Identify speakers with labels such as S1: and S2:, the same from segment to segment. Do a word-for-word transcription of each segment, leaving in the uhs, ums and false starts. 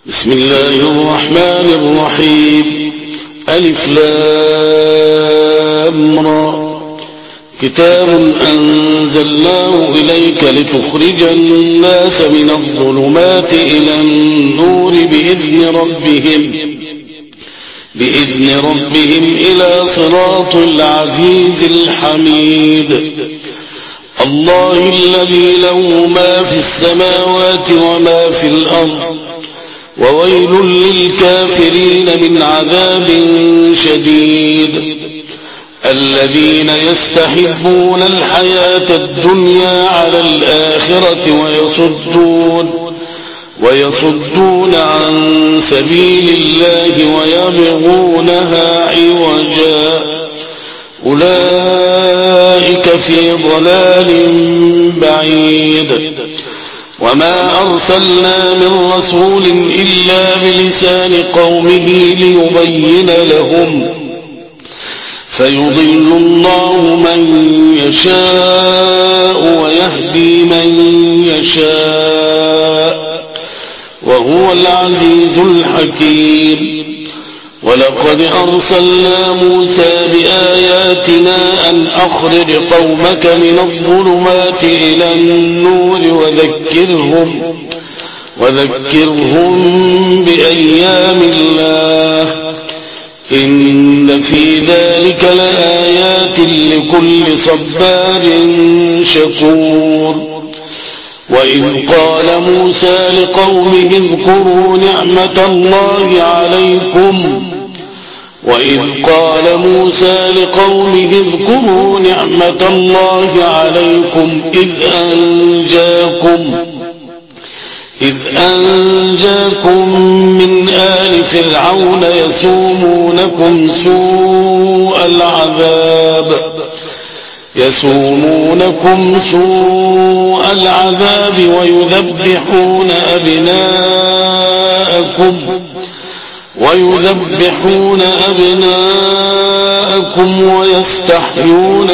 S1: بسم الله الرحمن الرحيم. ألف لام را. كتاب أنزلناه إليك لتخرج الناس من الظلمات إلى النور بإذن ربهم بإذن ربهم إلى صراط العزيز الحميد. الله الذي له ما في السماوات وما في الأرض، وويل للكافرين من عذاب شديد. الذين يستحبون الحياة الدنيا على الآخرة ويصدون ويصدون عن سبيل الله ويبغونها عوجا، أولئك في ضلال بعيد. وما أرسلنا من رسول إلا بلسان قومه ليبين لهم، فيضل الله من يشاء ويهدي من يشاء، وهو العزيز الحكيم. ولقد أرسلنا موسى بآياتنا أن أخرج قومك من الظلمات إلى النور وذكرهم, وذكرهم بأيام الله، إن في ذلك لآيات لكل صبار شكور. وإذ قال موسى لقومه اذكروا نعمة الله عليكم وإذ قال موسى لقومه اذكروا نعمة الله عليكم إذ أنجاكم إذ أنجاكم من آل فرعون يسومونكم سوء العذاب يسومونكم سوء العذاب ويذبحون أبناءكم ويذبحون أبناءكم ويستحيون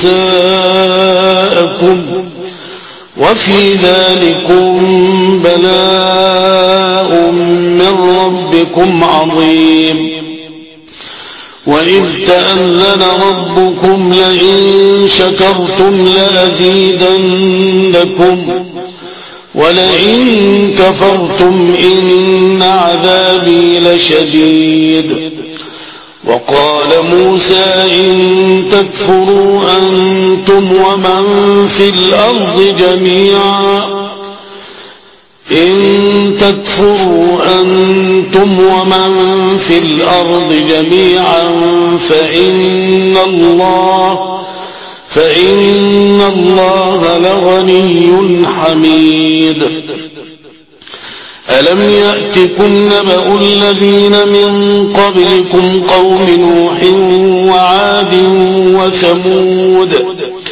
S1: نساءكم، وفي ذلكم بلاء من ربكم عظيم. وإذ تأذن ربكم لئن شكرتم لأزيدنكم ولئن كفرتم إن عذابي لشديد. وقال موسى إن تكفروا أنتم ومن في الأرض جميعا إن تكفروا أنتم ومن في الأرض جميعا فإن الله فإن الله لغني حميد. ألم يأتكم نبأ الذين من قبلكم قوم نوح وعاد وثمود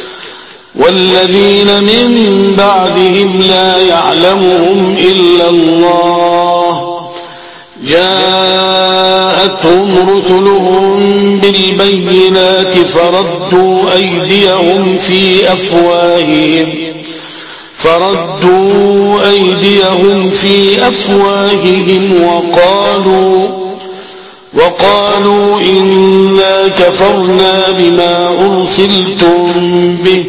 S1: والذين من بعدهم لا يعلمهم إلا الله، جاءتهم رسلهم بالبينات فردوا أيديهم في أفواههم فردوا أيديهم في أفواههم وقالوا وقالوا إنا كفرنا بما أرسلتم به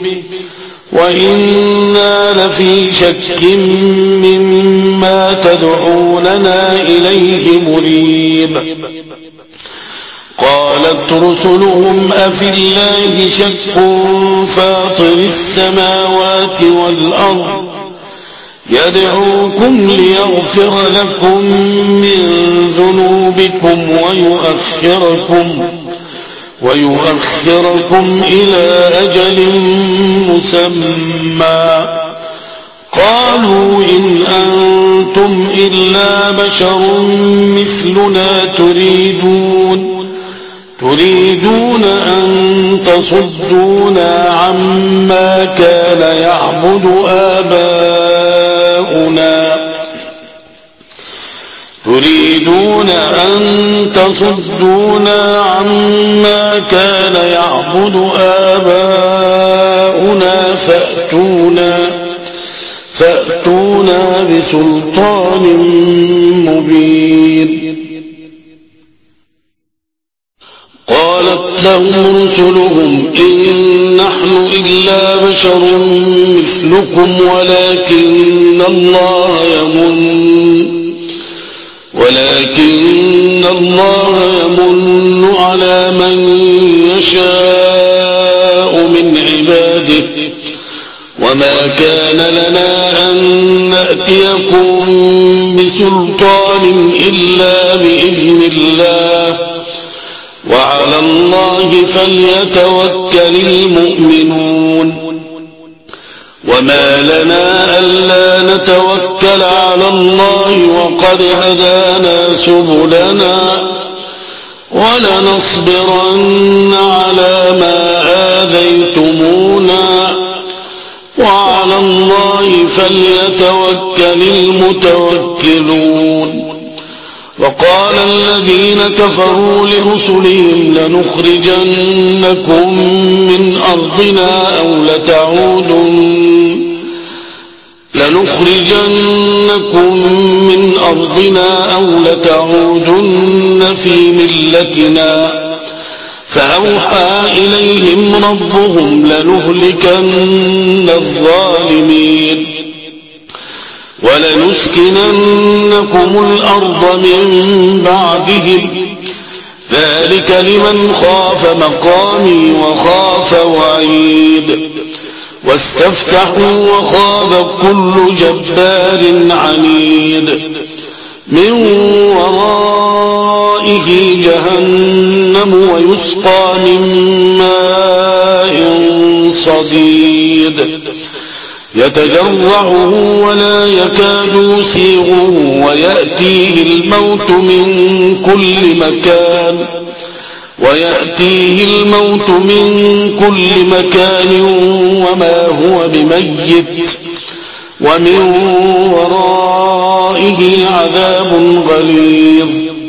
S1: وإنا لفي شك مما تدعوننا إليه مريب. قالت رسلهم أفي الله شك فاطر السماوات والأرض يدعوكم ليغفر لكم من ذنوبكم ويؤخركم ويؤخركم إلى أجل مسمى. قالوا إن أنتم إلا بشر مثلنا تريدون تريدون أن تصدونا عما كان يعبد آباؤنا تريدون أن تصدونا عما كان يعبد آباؤنا فأتونا فأتونا بسلطان مبين. لهم رسلهم إن نحن إلا بشر مثلكم ولكن الله يمن ولكن الله يمن على من يشاء من عباده وما كان لنا أن نأتيكم بسلطان إلا بإذن الله وعلى الله فليتوكل المؤمنون وما لنا ألا نتوكل على الله وقد هدانا سبلنا ولنصبرن على ما آذيتمونا وعلى الله فليتوكل المتوكلون وقال الذين كفروا لرسلهم لنخرجنكم من أرضنا أو لتعودن لنخرجنكم من أرضنا أو لتعودن في ملتنا فأوحى إليهم ربهم لنهلكن الظالمين ولنسكننكم الأرض من بعدهم ذلك لمن خاف مقامي وخاف وعيد واستفتحوا وخاب كل جبار عنيد من ورائه جهنم ويسقى من ماء صديد يتجرعه ولا يكاد يسيغه ويأتيه الموت من كل مكان ويأتيه الموت من كل مكان وما هو بميت ومن ورائه عذاب غليظ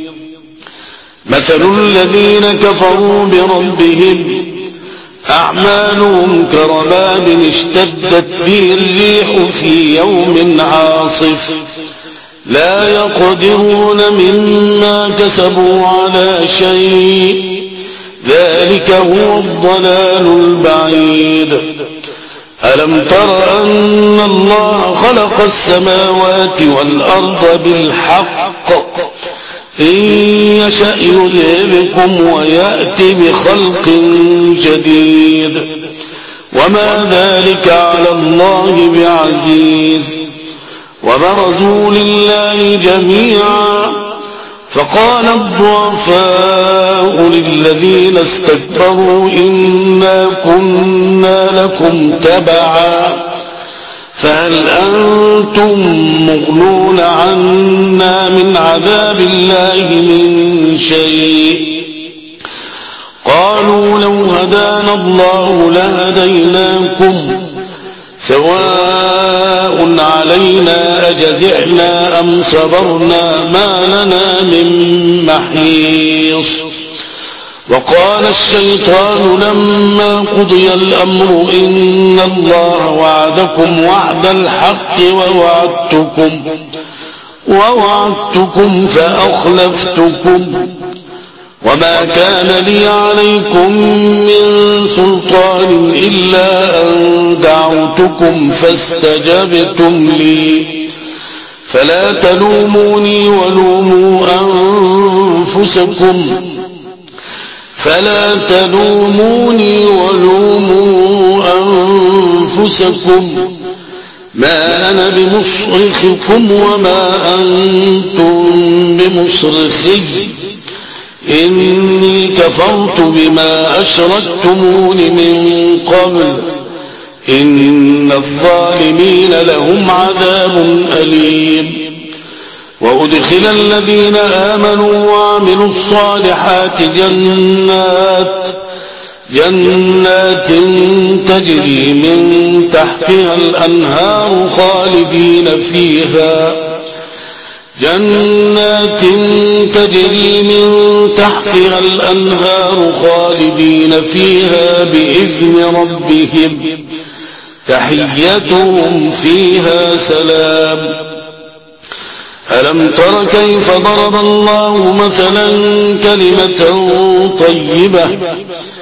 S1: مثل الذين كفروا بربهم أعمالهم كرماد اشتدت به الريح في يوم عاصف لا يقدرون مما كسبوا على شيء ذلك هو الضلال البعيد ألم تر أن الله خلق السماوات والأرض بالحق إن يشأ يذهبكم ويأتي بخلق جديد وما ذلك على الله بعزيز وبرزوا لله جميعا فقال الضعفاء للذين استكبروا إنا كنا لكم تبعا فهل أنتم مغنون عنا من عذاب الله من شيء قالوا لو هدانا الله لهديناكم سواء علينا أجزعنا أم صبرنا ما لنا من محيص وقال الشيطان لما قضي الأمر إن الله وعدكم وعد الحق ووعدتكم ووعدتكم فأخلفتكم وما كان لي عليكم من سلطان إلا أن دعوتكم فاستجبتم لي فلا تلوموني ولوموا أنفسكم فلا تلوموني ولوموا أنفسكم ما أنا بمصرخكم وما أنتم بمصرخي إني كفرت بما أشركتمون من قبل إن الظالمين لهم عذاب أليم وأدخل الذين آمنوا وعملوا الصالحات جنات جنات تجري من تحتها الأنهار خالدين فيها جنات تجري من تحتها الأنهار خالدين فيها بإذن ربهم تحيتهم فيها سلام ألم تر كيف ضرب الله مثلا كلمة طيبة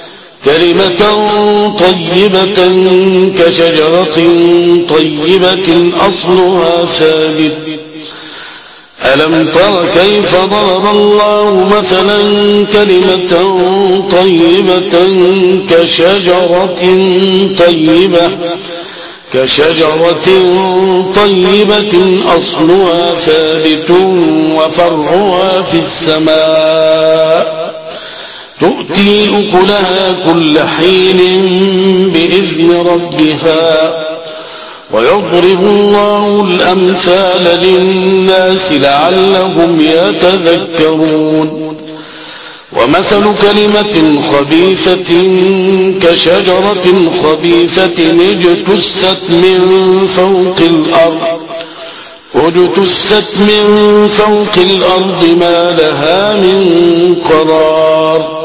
S1: كلمة طيبة كشجرة طيبة أصلها ثابت. ألم تر كيف ضرب الله مثلا كلمة طيبة كشجرة طيبة كشجرة طيبة أصلها ثابت وفرعها في السماء تؤتي أكلها كل حين بإذن ربها ويضرب الله الأمثال للناس لعلهم يتذكرون. ومثل كلمة خبيثة كشجرة خبيثة اجتثت من فوق الأرض اجتثت من فوق الأرض ما لها من قرار.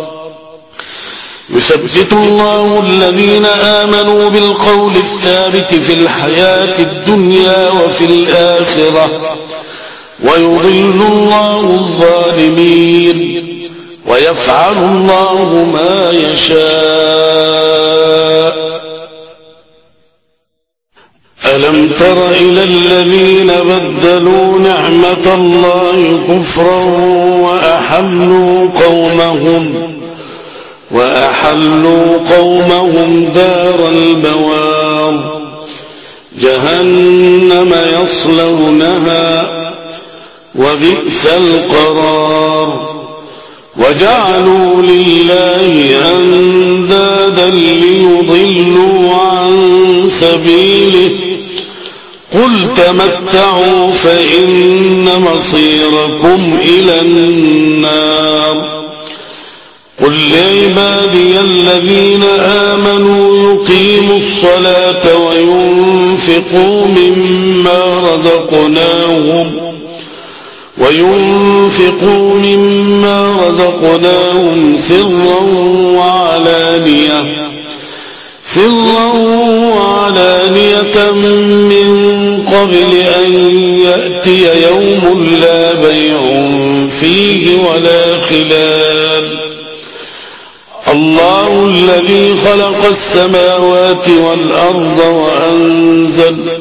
S1: يثبت الله الذين آمنوا بالقول الثابت في الحياة الدنيا وفي الآخرة ويضل الله الظالمين ويفعل الله ما يشاء. ألم تر إلى الذين بدلوا نعمة الله كفرا وأحلوا قومهم وأحلوا قومهم دار البوار جهنم يصلونها وبئس القرار. وجعلوا لله أندادا ليضلوا عن سبيله قل تمتعوا فإن مصيركم إلى النار. قل لعبادي الذين آمنوا يقيموا الصلاة وينفقوا مما رزقناهم وينفقوا مما رزقناهم سرا وعلانية سرا وعلانية من قبل أن يأتي يوم لا بيع فيه ولا خلال. الله الذي خلق السماوات والأرض وأنزل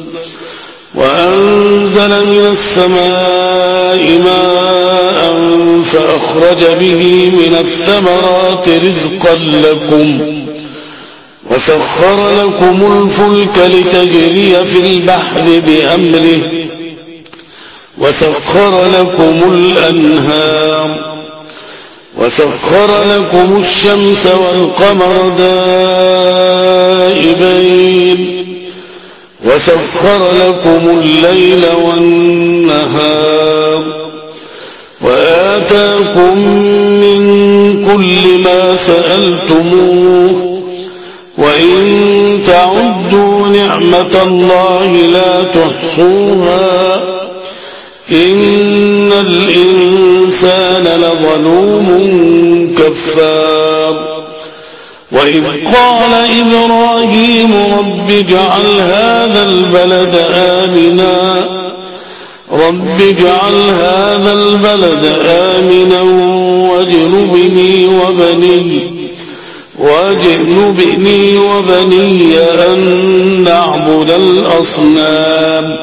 S1: وأنزل من السماء ماء فأخرج به من الثمرات رزقا لكم وسخر لكم الفلك لتجري في البحر بأمره وسخر لكم الأنهار وسخر لكم الشمس والقمر دائبين وسخر لكم الليل والنهار وآتاكم من كل ما سألتموه وإن تعدوا نعمة الله لا تحصوها إن الإنسان لظلوم كفار. وإذ قال إبراهيم رب اجعل هذا البلد آمنا رب اجعل هذا البلد آمنا واجنبني وبني واجنبني وبني أن نعبد الأصنام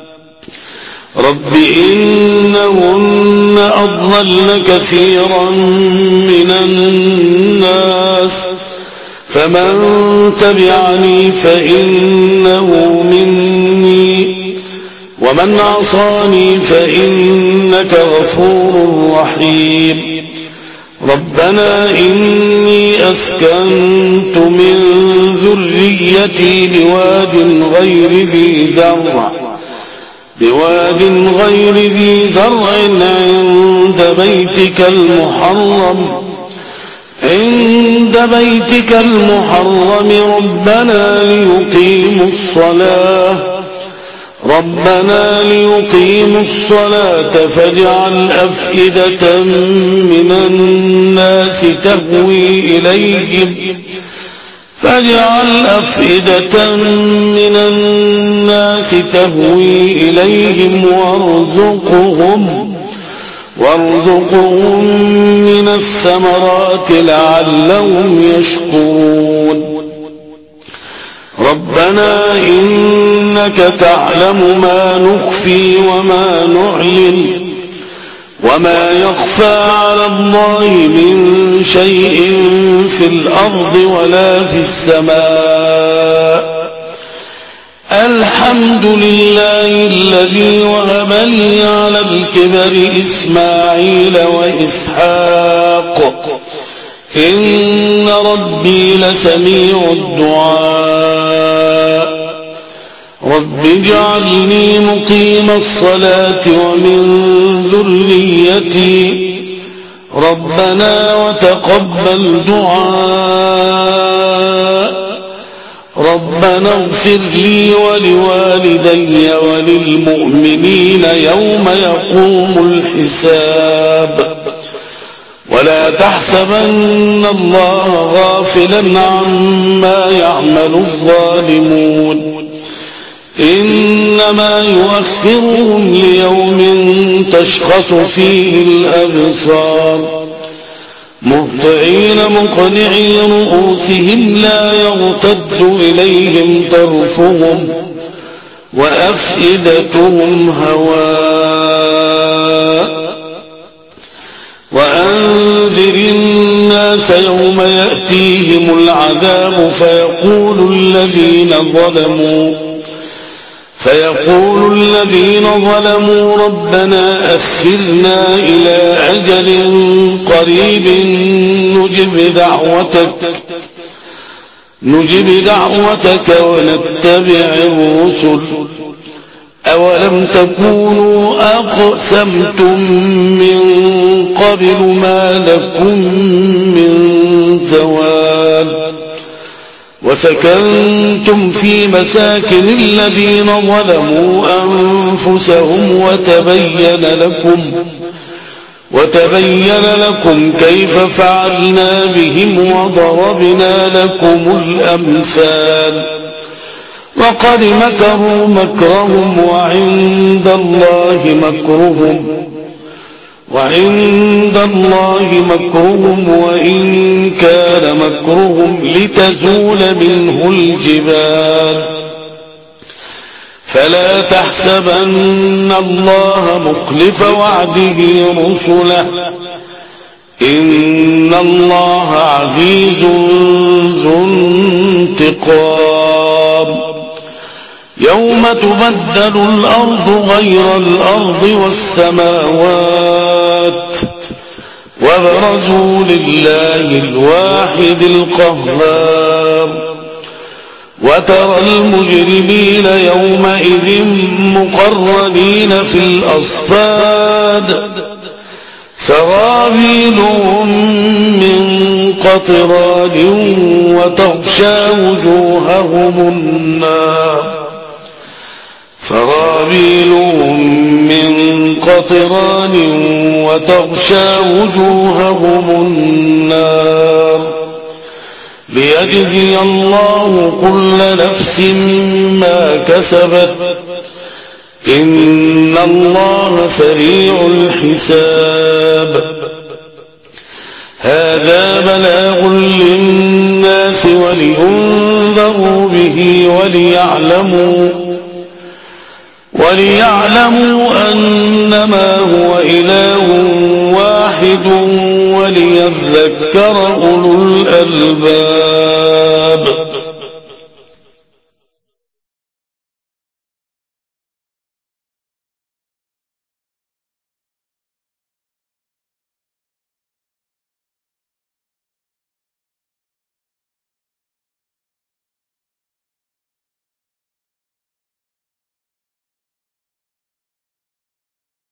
S1: رب إنهن أضلن كثيرا من الناس فمن تبعني فإنه مني ومن عصاني فإنك غفور رحيم. ربنا إني أسكنت من ذريتي بواد غير ذي زرع بواد غير ذي زرع عند بيتك المحرم عند بيتك المحرم ربنا ليقيموا الصلاة ربنا ليقيموا الصلاة فاجعل أفئدة من الناس تهوي إليهم فاجعل أفئدة من الناس تهوي إليهم وارزقهم وارزقهم من الثمرات لعلهم يشكرون ربنا إنك تعلم ما نخفي وما نعلن وما يخفى على الله من شيء في الأرض ولا في السماء الحمد لله الذي وهب لي على الكبر إسماعيل وإسحاق إن ربي لسميع الدعاء رب اجعلني مقيم الصلاة ومن ذريتي ربنا وتقبل دعاء ربنا اغفر لي ولوالدي وللمؤمنين يوم يقوم الحساب ولا تحسبن الله غافلا عما يعمل الظالمون إنما يؤخرهم ليوم تشخص فيه الأبصار مهطعين مقنعي رؤوسهم لا يرتد إليهم طرفهم وأفئدتهم هواء وأنذر الناس يوم يأتيهم العذاب فيقول الذين ظلموا فيقول الذين ظلموا ربنا أخرنا إلى أجل قريب نجب دعوتك نجب دعوتك ونتبع الرسل أولم تكونوا أقسمتم من قبل ما لكم من زوال وسكنتم في مساكن الذين ظلموا أنفسهم وتبين لكم وتبين لكم كيف فعلنا بهم وضربنا لكم الأمثال وقد مكروا مكرهم وعند الله مكرهم وعند الله مكرهم وإن كان مكرهم لتزول منه الجبال فلا تحسبن الله مخلف وعده رسله إن الله عزيز ذو انتقام يوم تبدل الأرض غير الأرض والسماوات وبرزوا لله الواحد القهار وترى المجرمين يومئذ مقرنين في الأصفاد سرابيلهم من قطران وتغشى وجوههم النار سرابيلهم من قطران وتغشى وجوههم النار ليجزي الله كل نفس ما كسبت إن الله سريع الحساب هذا بلاغ للناس ولينذروا به وليعلموا وليعلموا أنما هو إله واحد وليذكر أولو الألباب